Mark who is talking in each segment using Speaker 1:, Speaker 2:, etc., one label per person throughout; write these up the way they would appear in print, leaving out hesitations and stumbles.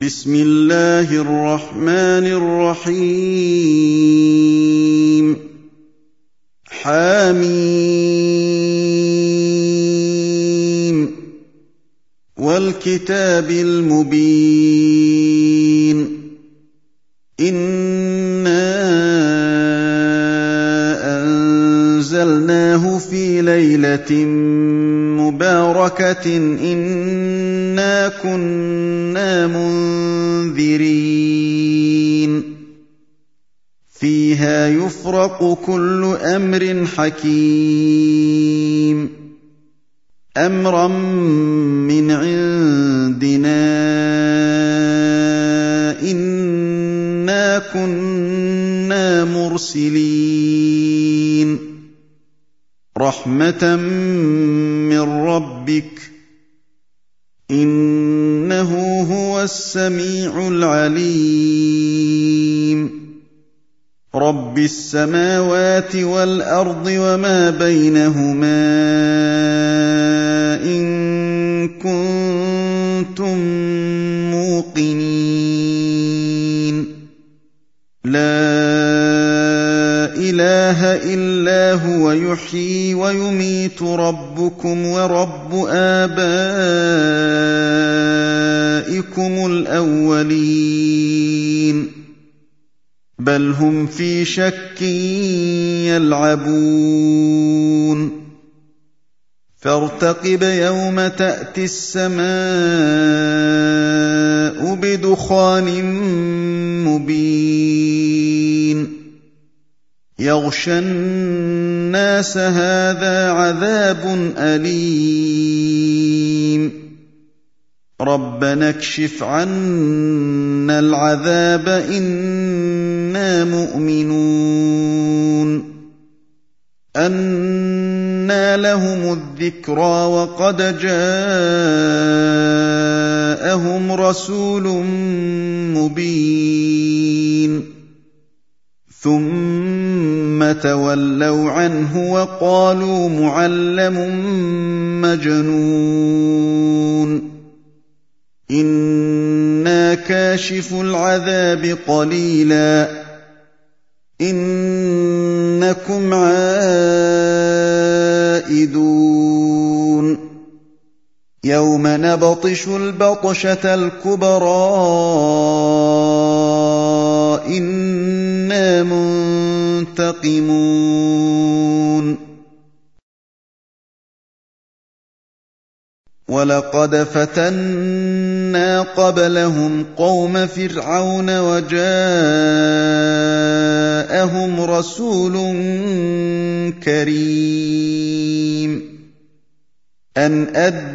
Speaker 1: بسم الله الرحمن الرحيم حم والكتاب المبين إنا أنزلناه في ليلة مباركة إنا كنا منذرين فيها يفرق كل أمر حكيم أمرا من عندنا إنا كنا مرسلين رحمة من ربك إنه هو السميع العليم رب السماوات والأرض وما بينهما إن كنتم موقنين لا إله إلا هو يحيي ويميت ربكم ورب آبائكم الأولين بل هم في شك يلعبون فارتقب يوم تأتي السماء بدخان مبين يغشى الناس هذا عذاب أليم ربنا اكشف عنا العذاب إنا مؤمنون أنى لهم الذكرى وقد جاءهم رسول مبين ثم تولوا عنه وقالوا معلم مجنون إنا كاشف العذاب قليلا إنكم عائدون يوم نبطش البطشة الكبرى إنا منتقمون ولقد فتنا قبلهم قوم فرعون وجاءهم رسول كريم أن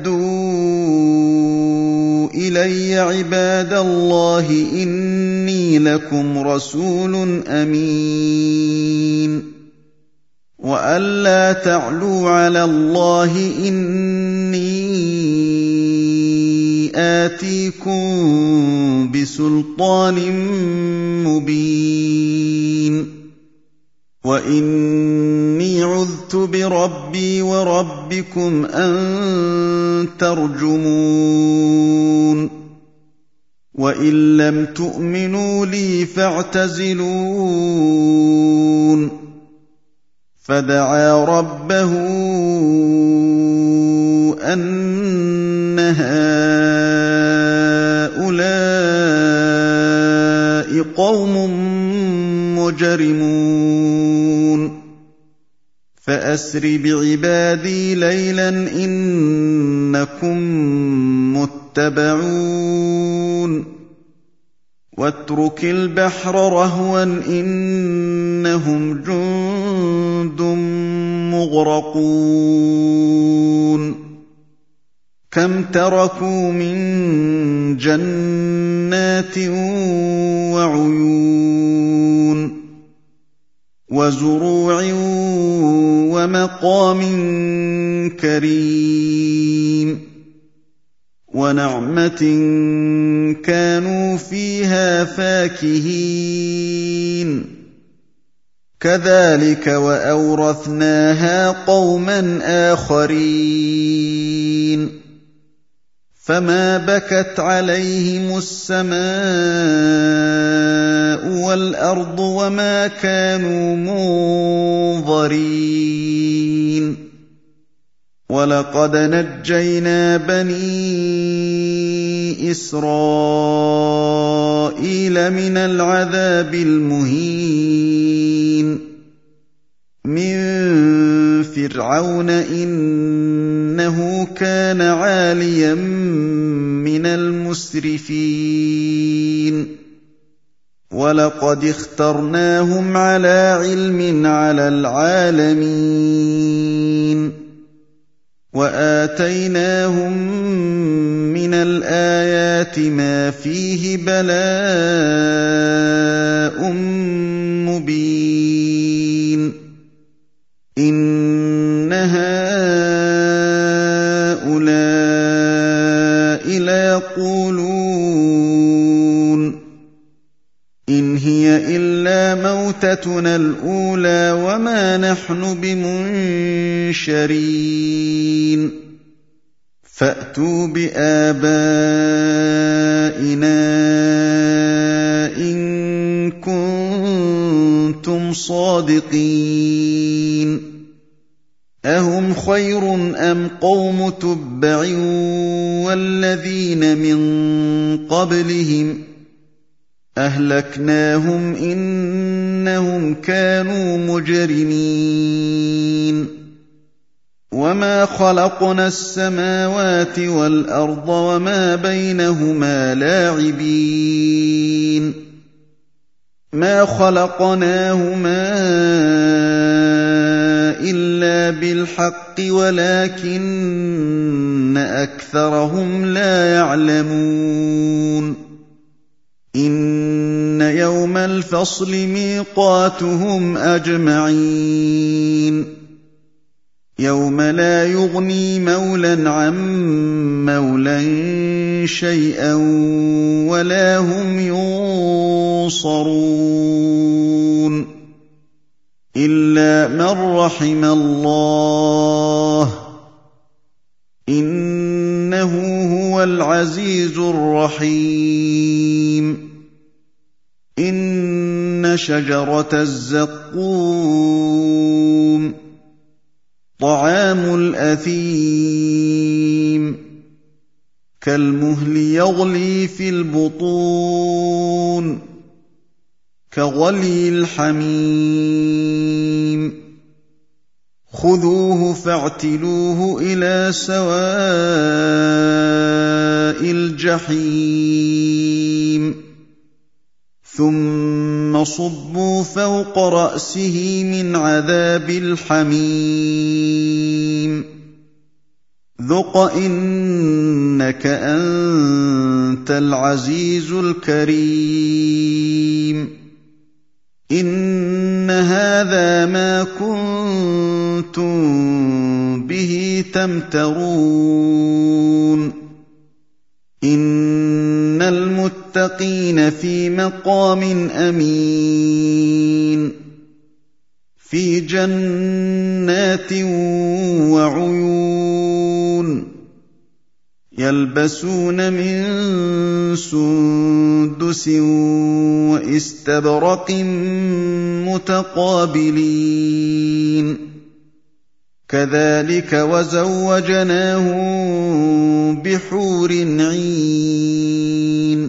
Speaker 1: أدوا إلي عباد الله إني لكم رسول أمين وأن لا تعلوا على الله إني آتيكم بسلطان مبين وإني عذت بربي وربكم أن ترجمون وإن لم تؤمنوا لي فاعتزلون فدعا ربه أن هؤلاء قوم مجرمون فأسر بعبادي ليلا إنكم متبعون واترك البحر رهوا إنهم جند مغرقون كم تركوا من جنات وعيون وزروع ومقام كريم ونعمة كانوا فيها فاكهين كذلك وأورثناها قوما آخرين فما بكت عليهم السماء والأرض وما كانوا منظرين ولقد نجينا بني إسرائيل من العذاب المهين من فرعون إنه كان عاليا من المسرفين ولقد اخترناهم على علم على العالمين وآتيناهم من الآيات ما فيه بلاء مبين إن هؤلاء ليقولون إن هي إلا موتتنا الأولى وما نحن بمنشرين فأتوا بآبائنا إن كنتم صادقين أهم خير أم قوم تبع والذين من قبلهم أهلكناهم إنهم كانوا مجرمين وما خلقنا السماوات والأرض وما بينهما لاعبين ما خلقناهما إلا بالحق ولكن أكثرهم لا يعلمون إن يوم الفصل ميقاتهم أجمعين يوم لا يغني مولى عن مولى شيئا ولا هم ينصرون إلا من رحم الله إنه هو العزيز الرحيم إن شجرة الزقوم طعام الأثيم كالمهل يغلي في البطون كغلي الحميم خذوه فاعتلوه إلى سواء الجحيم ثم صبوا فوق رأسه من عذاب الحميم ذق إنك أنت العزيز الكريم إن هذا ما كنتم به تمترون إن المتقين في مقام أمين في جنات وعيون يلبسون من سندس واستبرق متقابلين كذلك وزوجناهم بحور عين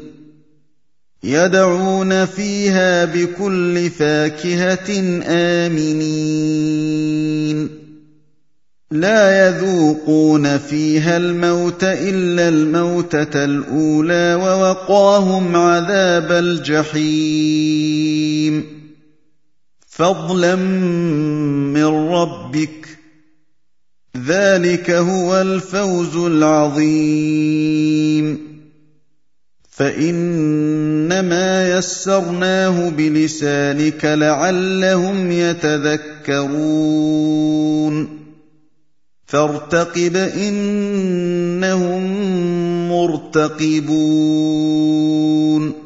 Speaker 1: يدعون فيها بكل فاكهة آمنين لا يذوقون فيها الموت إلا الموتة الأولى ووقاهم عذاب الجحيم فضلا من ربك ذلك هو الفوز العظيم فإنما يسرناه بلسانك لعلهم يتذكرون فارتقب إنهم مرتقبون